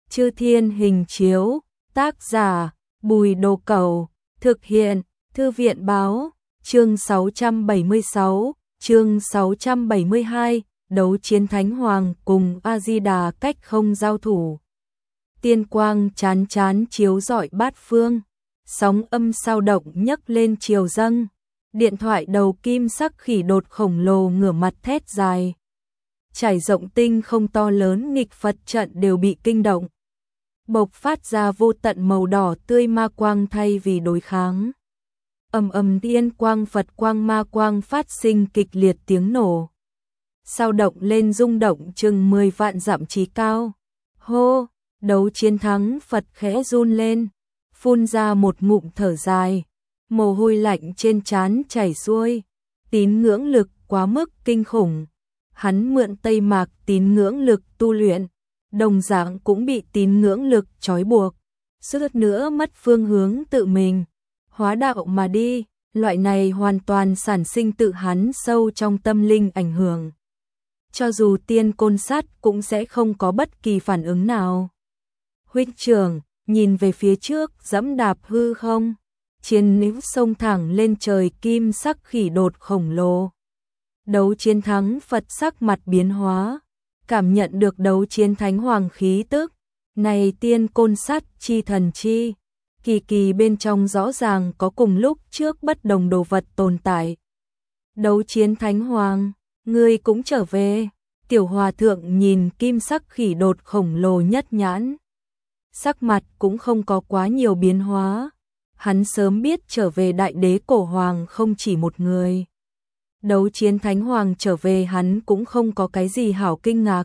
Chư Thiên Hình Chiếu, tác giả Bùi Đồ Cẩu, thực hiện Thư viện Báo, chương 676, chương 672, đấu chiến Thánh Hoàng cùng A-di-đà cách không giao thủ. Tiên quang chán chán chiếu rọi bát phương, sóng âm sao động nhấc lên triều dâng. Điện thoại đầu kim sắc khỉ đột khổng lồ ngửa mặt thét dài. Trải rộng tinh không to lớn nghịch Phật trận đều bị kinh động. Bộc phát ra vô tận màu đỏ tươi ma quang thay vì đối kháng. Ầm tiên quang Phật quang ma quang phát sinh kịch liệt tiếng nổ. Sao động lên rung động chừng 10 vạn dặm trí cao. Hô, đấu chiến thắng Phật khẽ run lên, phun ra một ngụm thở dài. Mồ hôi lạnh trên trán chảy xuôi, tín ngưỡng lực quá mức kinh khủng. Hắn mượn Tây Mạc tín ngưỡng lực tu luyện, đồng dạng cũng bị tín ngưỡng lực trói buộc, suýt nữa mất phương hướng tự mình, hóa đạo mà đi, loại này hoàn toàn sản sinh tự hắn sâu trong tâm linh ảnh hưởng. Cho dù tiên côn sát cũng sẽ không có bất kỳ phản ứng nào. Huynh trưởng, nhìn về phía trước dẫm đạp hư không. Chiến níu sông thẳng lên trời kim sắc khỉ đột khổng lồ. Đấu chiến thắng Phật sắc mặt biến hóa, cảm nhận được đấu chiến Thánh Hoàng khí tức. Này tiên côn sát chi thần chi, kỳ kỳ bên trong rõ ràng có cùng lúc trước bất đồng đồ vật tồn tại. Đấu chiến Thánh Hoàng, ngươi cũng trở về. Tiểu hòa thượng nhìn kim sắc khỉ đột khổng lồ nhất nhãn. Sắc mặt cũng không có quá nhiều biến hóa. Hắn sớm biết trở về đại đế cổ hoàng không chỉ một người. Đấu chiến Thánh Hoàng trở về hắn cũng không có cái gì hảo kinh ngạc.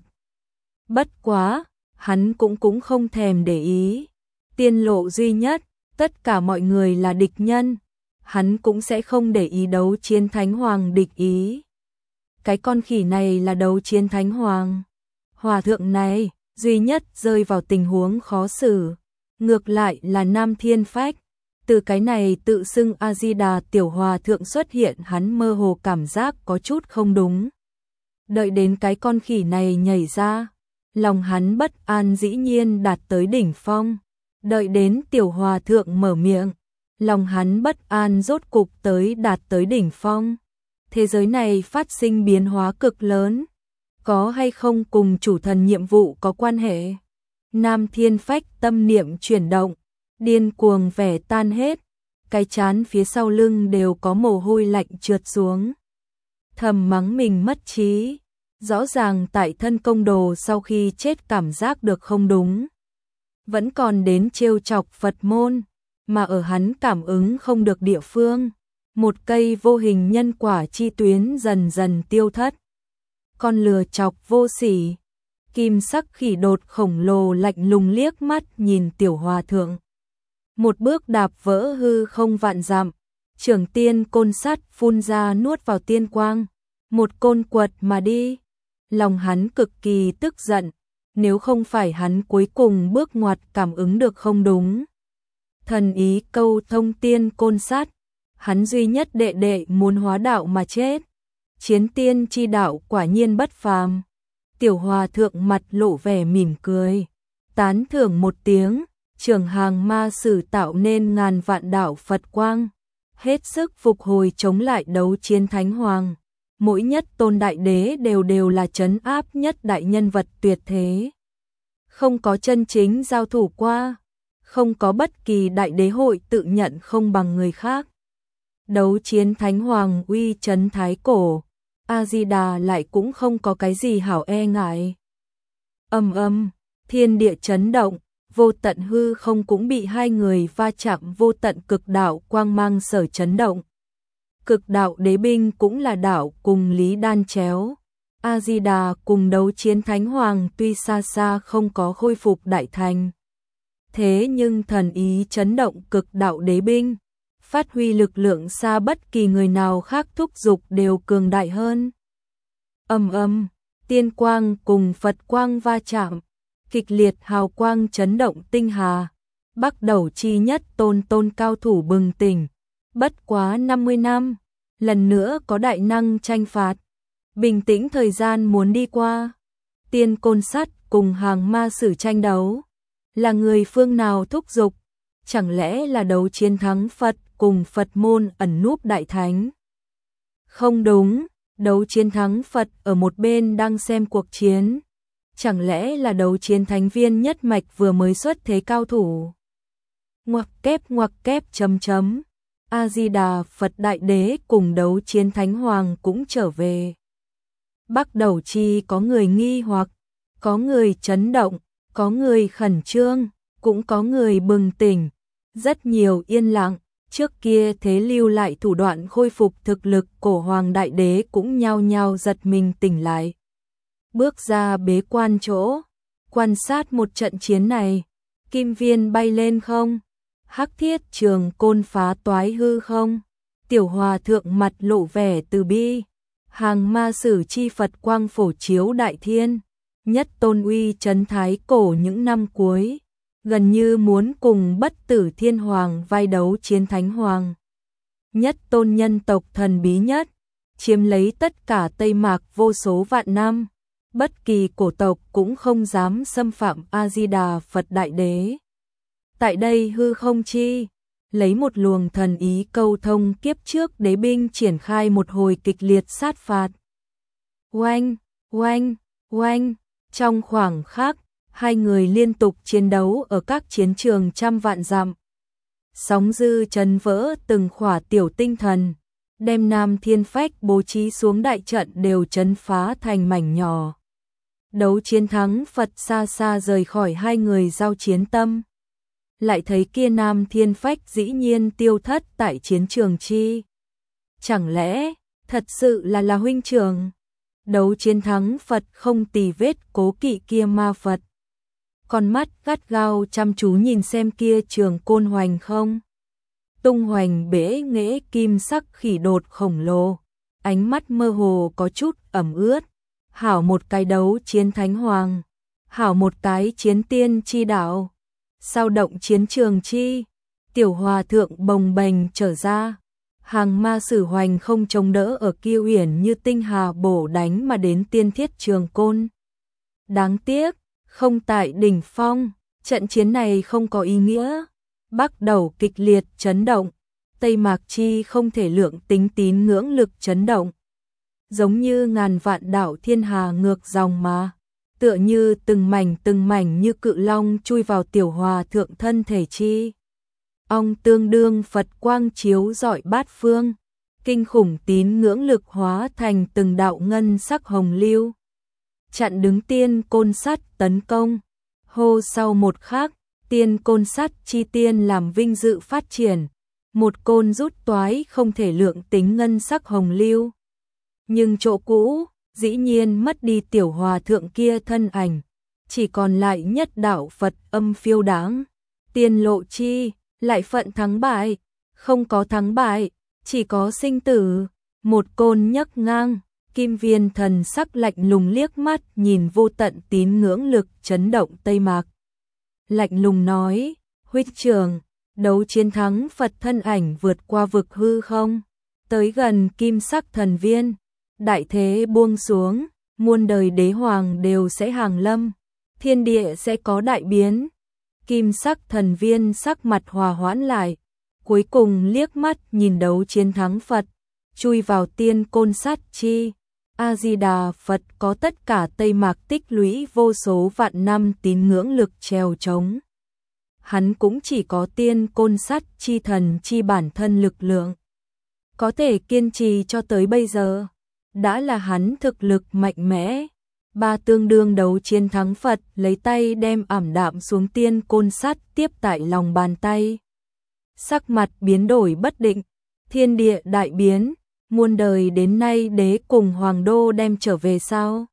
Bất quá, hắn cũng không thèm để ý. Tiên lộ duy nhất, tất cả mọi người là địch nhân. Hắn cũng sẽ không để ý đấu chiến Thánh Hoàng địch ý. Cái con khỉ này là đấu chiến Thánh Hoàng. Hòa thượng này, duy nhất rơi vào tình huống khó xử. Ngược lại là Nam Thiên Phách. Từ cái này tự xưng A-di-đà tiểu hòa thượng xuất hiện hắn mơ hồ cảm giác có chút không đúng. Đợi đến cái con khỉ này nhảy ra, lòng hắn bất an dĩ nhiên đạt tới đỉnh phong. Đợi đến tiểu hòa thượng mở miệng, lòng hắn bất an rốt cục đạt tới đỉnh phong. Thế giới này phát sinh biến hóa cực lớn, có hay không cùng chủ thần nhiệm vụ có quan hệ? Nam Thiên Phách tâm niệm chuyển động, điên cuồng vẻ tan hết, cái chán phía sau lưng đều có mồ hôi lạnh trượt xuống. Thầm mắng mình mất trí, rõ ràng tại thân công đồ sau khi chết cảm giác được không đúng. Vẫn còn đến trêu chọc Phật môn, mà ở hắn cảm ứng không được địa phương. Một cây vô hình nhân quả chi tuyến dần dần tiêu thất. Con lừa chọc vô sỉ, kim sắc khỉ đột khổng lồ lạnh lùng liếc mắt nhìn tiểu hòa thượng. Một bước đạp vỡ hư không vạn dặm, trưởng tiên côn sắt phun ra nuốt vào tiên quang, một côn quật mà đi. Lòng hắn cực kỳ tức giận, nếu không phải hắn cuối cùng bước ngoặt cảm ứng được không đúng. Thần ý câu thông tiên côn sắt, hắn duy nhất đệ đệ muốn hóa đạo mà chết. Chiến tiên chi đạo quả nhiên bất phàm. Tiểu hòa thượng mặt lộ vẻ mỉm cười, tán thưởng một tiếng. Trường hàng ma sử tạo nên ngàn vạn đạo Phật quang, hết sức phục hồi chống lại đấu chiến Thánh Hoàng. Mỗi nhất tôn đại đế đều là trấn áp nhất đại nhân vật tuyệt thế. Không có chân chính giao thủ qua, không có bất kỳ đại đế hội tự nhận không bằng người khác. Đấu chiến Thánh Hoàng uy trấn thái cổ, A-di-đà lại cũng không có cái gì hảo e ngại. Thiên địa chấn động. Vô tận hư không cũng bị hai người va chạm vô tận cực đạo quang mang sở chấn động. Cực đạo đế binh cũng là đạo cùng lý đan chéo. A-di-đà cùng đấu chiến Thánh Hoàng tuy xa xa không có khôi phục đại thành. Thế nhưng thần ý chấn động cực đạo đế binh, phát huy lực lượng xa bất kỳ người nào khác thúc dục đều cường đại hơn. Tiên quang cùng Phật quang va chạm. Kịch liệt hào quang chấn động tinh hà, Bắc Đầu chi nhất tôn cao thủ bừng tỉnh. Bất quá 50 năm, lần nữa có đại năng tranh phạt. Bình tĩnh thời gian muốn đi qua. Tiên côn sắt cùng hàng ma sử tranh đấu. Là người phương nào thúc giục? Chẳng lẽ là đấu chiến thắng Phật cùng Phật môn ẩn núp đại thánh? Không đúng, đấu chiến thắng Phật ở một bên đang xem cuộc chiến. Chẳng lẽ là đấu chiến thánh viên nhất mạch vừa mới xuất thế cao thủ? Ngoặc kép chấm chấm. A-di-đà Phật Đại Đế cùng đấu chiến thánh hoàng cũng trở về. Bắc Đầu Chi có người nghi hoặc, có người chấn động, có người khẩn trương, cũng có người bừng tỉnh, rất nhiều yên lặng. Trước kia thế lưu lại thủ đoạn khôi phục thực lực, cổ hoàng đại đế cũng nhao nhao giật mình tỉnh lại. Bước ra bế quan chỗ, quan sát một trận chiến này, kim viên bay lên không? Hắc thiết trường côn phá toái hư không? Tiểu hòa thượng mặt lộ vẻ từ bi, hàng ma sử chi Phật quang phổ chiếu đại thiên, nhất tôn uy trấn thái cổ những năm cuối, gần như muốn cùng bất tử thiên hoàng vai đấu chiến thánh hoàng. Nhất tôn nhân tộc thần bí nhất, chiếm lấy tất cả Tây Mạc vô số vạn năm, bất kỳ cổ tộc cũng không dám xâm phạm A-di-đà Phật Đại Đế. Tại đây hư không chi, lấy một luồng thần ý câu thông kiếp trước đế binh triển khai một hồi kịch liệt sát phạt. Oanh, oanh, oanh, trong khoảng khắc, hai người liên tục chiến đấu ở các chiến trường trăm vạn dặm. Sóng dư chấn vỡ từng khỏa tiểu tinh thần, đem Nam Thiên Phách bố trí xuống đại trận đều chấn phá thành mảnh nhỏ. Đấu chiến thắng Phật xa xa rời khỏi hai người giao chiến tâm. Lại thấy kia Nam Thiên Phách dĩ nhiên tiêu thất tại chiến trường chi. Chẳng lẽ, thật sự là huynh trưởng? Đấu chiến thắng Phật không tì vết cố kỵ kia ma Phật. Con mắt gắt gao chăm chú nhìn xem kia trường côn hoành không. Tung hoành bể nghễ kim sắc khỉ đột khổng lồ. Ánh mắt mơ hồ có chút ẩm ướt. Hảo một cái đấu chiến thánh hoàng. Hảo một cái chiến tiên chi đạo. Sao động chiến trường chi. Tiểu hòa thượng bồng bềnh trở ra. Hàng ma sử hoành không chống đỡ ở kia uyển như tinh hà bổ đánh mà đến tiên thiết trường côn. Đáng tiếc, không tại đỉnh phong, trận chiến này không có ý nghĩa. Bắc đầu kịch liệt chấn động, Tây Mạc chi không thể lượng tính tín ngưỡng lực chấn động. Giống như ngàn vạn đảo thiên hà ngược dòng mà, tựa như từng mảnh như cự long chui vào tiểu hòa thượng thân thể chi. Ong tương đương Phật quang chiếu rọi bát phương, kinh khủng tín ngưỡng lực hóa thành từng đạo ngân sắc hồng lưu. Chặn đứng tiên côn sắt tấn công. Hô sau một khắc, tiên côn sắt chi tiên làm vinh dự phát triển. Một côn rút toái không thể lượng tính ngân sắc hồng lưu. Nhưng chỗ cũ, dĩ nhiên mất đi tiểu hòa thượng kia thân ảnh. Chỉ còn lại nhất đạo Phật âm phiêu đáng. Tiên lộ chi, lại phận thắng bại. Không có thắng bại, chỉ có sinh tử. Một côn nhấc ngang. Kim viên thần sắc lạnh lùng liếc mắt nhìn vô tận tín ngưỡng lực chấn động Tây Mạc. Lạnh lùng nói, huynh trưởng, đấu chiến thắng Phật thân ảnh vượt qua vực hư không, tới gần kim sắc thần viên, đại thế buông xuống, muôn đời đế hoàng đều sẽ hàng lâm, thiên địa sẽ có đại biến. Kim sắc thần viên sắc mặt hòa hoãn lại, cuối cùng liếc mắt nhìn đấu chiến thắng Phật, chui vào tiên côn sát chi. A-di-đà Phật có tất cả Tây Mạc tích lũy vô số vạn năm tín ngưỡng lực trèo trống. Hắn cũng chỉ có tiên côn sắt chi thần chi bản thân lực lượng. Có thể kiên trì cho tới bây giờ, đã là hắn thực lực mạnh mẽ. Ba tương đương đấu chiến thắng Phật lấy tay đem ảm đạm xuống tiên côn sắt tiếp tại lòng bàn tay. Sắc mặt biến đổi bất định, thiên địa đại biến. Muôn đời đến nay đế cùng hoàng đô đem trở về sao?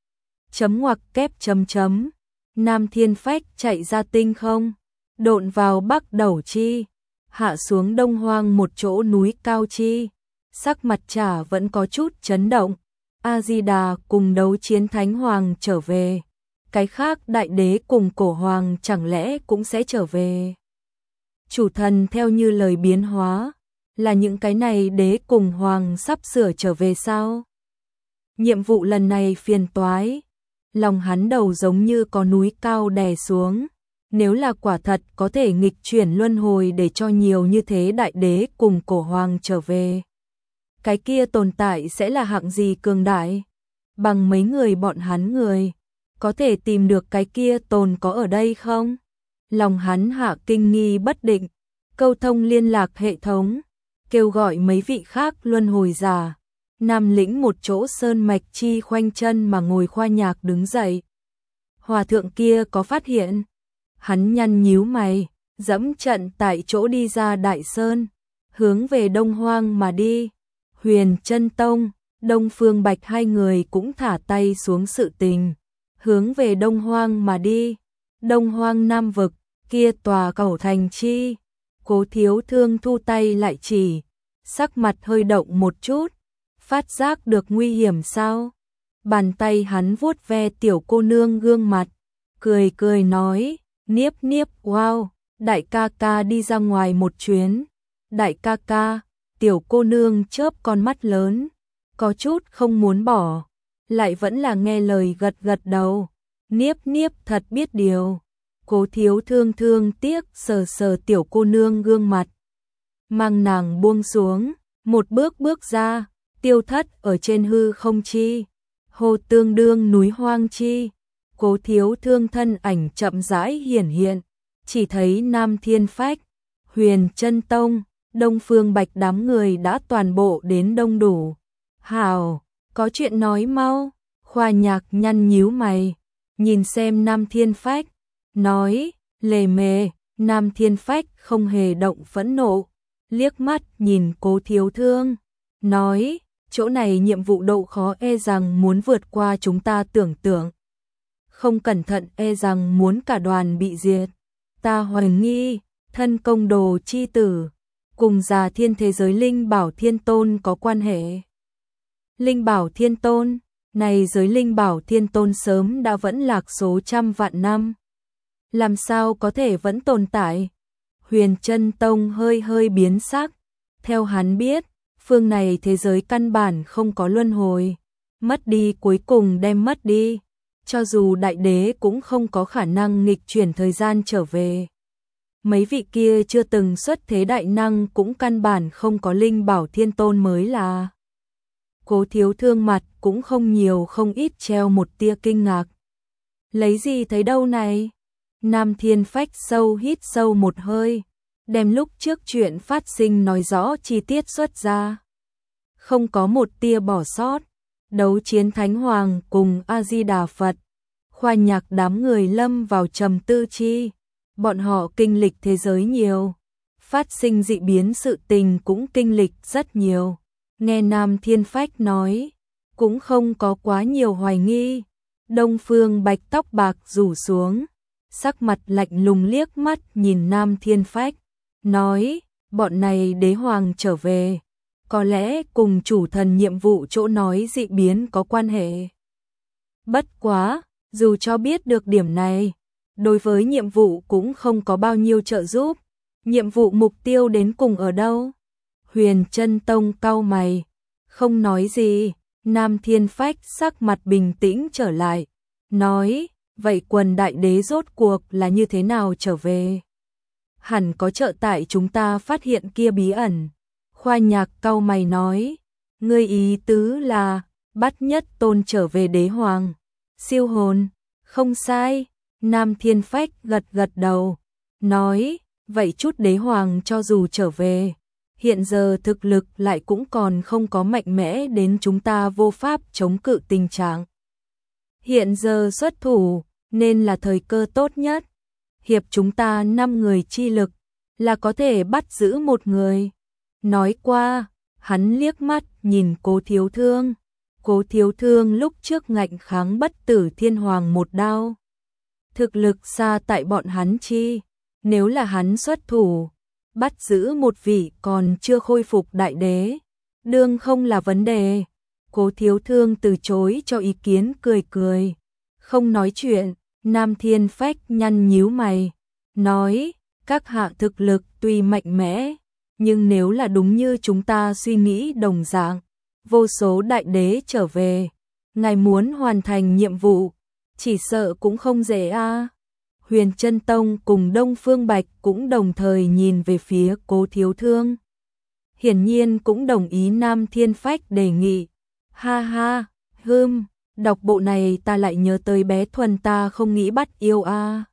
Chấm ngoặc kép chấm chấm. Nam Thiên Phách chạy ra tinh không, độn vào Bắc Đầu Chi, hạ xuống Đông Hoang một chỗ núi cao chi. Sắc mặt Trà vẫn có chút chấn động. A-di-đà cùng đấu chiến thánh hoàng trở về. Cái khác đại đế cùng cổ hoàng chẳng lẽ cũng sẽ trở về? Chủ thần theo như lời biến hóa. Là những cái này đế cùng hoàng sắp sửa trở về sao? Nhiệm vụ lần này phiền toái. Lòng hắn đầu giống như có núi cao đè xuống. Nếu là quả thật có thể nghịch chuyển luân hồi để cho nhiều như thế đại đế cùng cổ hoàng trở về. Cái kia tồn tại sẽ là hạng gì cường đại? Bằng mấy người bọn hắn người, có thể tìm được cái kia tồn có ở đây không? Lòng hắn hạ kinh nghi bất định, câu thông liên lạc hệ thống, kêu gọi mấy vị khác luân hồi giả. Nam lĩnh một chỗ sơn mạch chi khoanh chân mà ngồi khoa nhạc đứng dậy. Hòa thượng kia có phát hiện? Hắn nhăn nhíu mày, dẫm trận tại chỗ đi ra đại sơn, hướng về Đông Hoang mà đi. Huyền Chân Tông, Đông Phương Bạch hai người cũng thả tay xuống sự tình, hướng về Đông Hoang mà đi. Đông Hoang Nam vực, kia tòa cẩu thành chi. Cố Thiếu Thương thu tay lại chỉ, sắc mặt hơi động một chút, phát giác được nguy hiểm sao? Bàn tay hắn vuốt ve tiểu cô nương gương mặt, cười cười nói, Niếp Niếp, wow, đại ca ca đi ra ngoài một chuyến. Đại ca ca, tiểu cô nương chớp con mắt lớn, có chút không muốn bỏ, lại vẫn là nghe lời gật gật đầu. Niếp Niếp thật biết điều. Cố Thiếu Thương thương tiếc sờ sờ tiểu cô nương gương mặt, mang nàng buông xuống, một bước bước ra, tiêu thất ở trên hư không chi, hồ tương đương núi hoang chi. Cố Thiếu Thương thân ảnh chậm rãi hiển hiện, chỉ thấy Nam Thiên Phách, Huyền Chân Tông, Đông Phương Bạch đám người đã toàn bộ đến đông đủ. Hảo, có chuyện nói mau. Khoa nhạc nhăn nhíu mày, nhìn xem Nam Thiên Phách, nói, lề mề. Nam Thiên Phách không hề động phẫn nộ, liếc mắt nhìn Cố Thiếu Thương, nói, chỗ này nhiệm vụ độ khó e rằng muốn vượt qua chúng ta tưởng tượng. Không cẩn thận e rằng muốn cả đoàn bị diệt. Ta hoài nghi, thân công đồ chi tử, cùng già thiên thế giới Linh Bảo Thiên Tôn có quan hệ. Linh Bảo Thiên Tôn, này giới Linh Bảo Thiên Tôn sớm đã vẫn lạc số trăm vạn năm. Làm sao có thể vẫn tồn tại? Huyền Chân Tông hơi hơi biến sắc. Theo hắn biết, phương này thế giới căn bản không có luân hồi. Mất đi cuối cùng đem mất đi. Cho dù đại đế cũng không có khả năng nghịch chuyển thời gian trở về. Mấy vị kia chưa từng xuất thế đại năng cũng căn bản không có Linh Bảo Thiên Tôn mới là. Cố Thiếu Thương mặt cũng không nhiều không ít treo một tia kinh ngạc. Lấy gì thấy đâu này? Nam Thiên Phách sâu hít sâu một hơi, đem lúc trước chuyện phát sinh nói rõ chi tiết xuất ra. Không có một tia bỏ sót. Đấu chiến Thánh Hoàng cùng A-di-đà Phật, khoa nhạc đám người lâm vào trầm tư chi. Bọn họ kinh lịch thế giới nhiều, phát sinh dị biến sự tình cũng kinh lịch rất nhiều. Nghe Nam Thiên Phách nói, cũng không có quá nhiều hoài nghi. Đông Phương Bạch tóc bạc rủ xuống, sắc mặt lạnh lùng liếc mắt nhìn Nam Thiên Phách, nói, bọn này đế hoàng trở về, có lẽ cùng chủ thần nhiệm vụ chỗ nói dị biến có quan hệ. Bất quá, dù cho biết được điểm này, đối với nhiệm vụ cũng không có bao nhiêu trợ giúp. Nhiệm vụ mục tiêu đến cùng ở đâu? Huyền Chân Tông cau mày, không nói gì. Nam Thiên Phách sắc mặt bình tĩnh trở lại, nói, vậy quần đại đế rốt cuộc là như thế nào trở về? Hẳn có trợ tại chúng ta phát hiện kia bí ẩn. Khoa nhạc cau mày nói, ngươi ý tứ là bắt nhất tôn trở về đế hoàng. Siêu hồn, không sai. Nam Thiên Phách gật gật đầu, nói, vậy chút đế hoàng cho dù trở về, hiện giờ thực lực lại cũng còn không có mạnh mẽ đến chúng ta vô pháp chống cự tình trạng. Hiện giờ xuất thủ, nên là thời cơ tốt nhất. Hiệp chúng ta 5 người chi lực, là có thể bắt giữ một người. Nói qua, hắn liếc mắt nhìn Cố Thiếu Thương. Cố Thiếu Thương lúc trước ngạnh kháng Bất Tử Thiên Hoàng một đao. Thực lực xa tại bọn hắn chi, nếu là hắn xuất thủ, bắt giữ một vị còn chưa khôi phục đại đế, đương không là vấn đề. Cố Thiếu Thương từ chối cho ý kiến cười cười, không nói chuyện. Nam Thiên Phách nhăn nhíu mày, nói, các hạ thực lực tuy mạnh mẽ, nhưng nếu là đúng như chúng ta suy nghĩ đồng dạng, vô số đại đế trở về, ngài muốn hoàn thành nhiệm vụ, chỉ sợ cũng không dễ a. Huyền Chân Tông cùng Đông Phương Bạch cũng đồng thời nhìn về phía Cố Thiếu Thương. Hiển nhiên cũng đồng ý Nam Thiên Phách đề nghị. Ha ha, đọc bộ này ta lại nhớ tới bé Thuần ta không nghĩ bắt yêu a.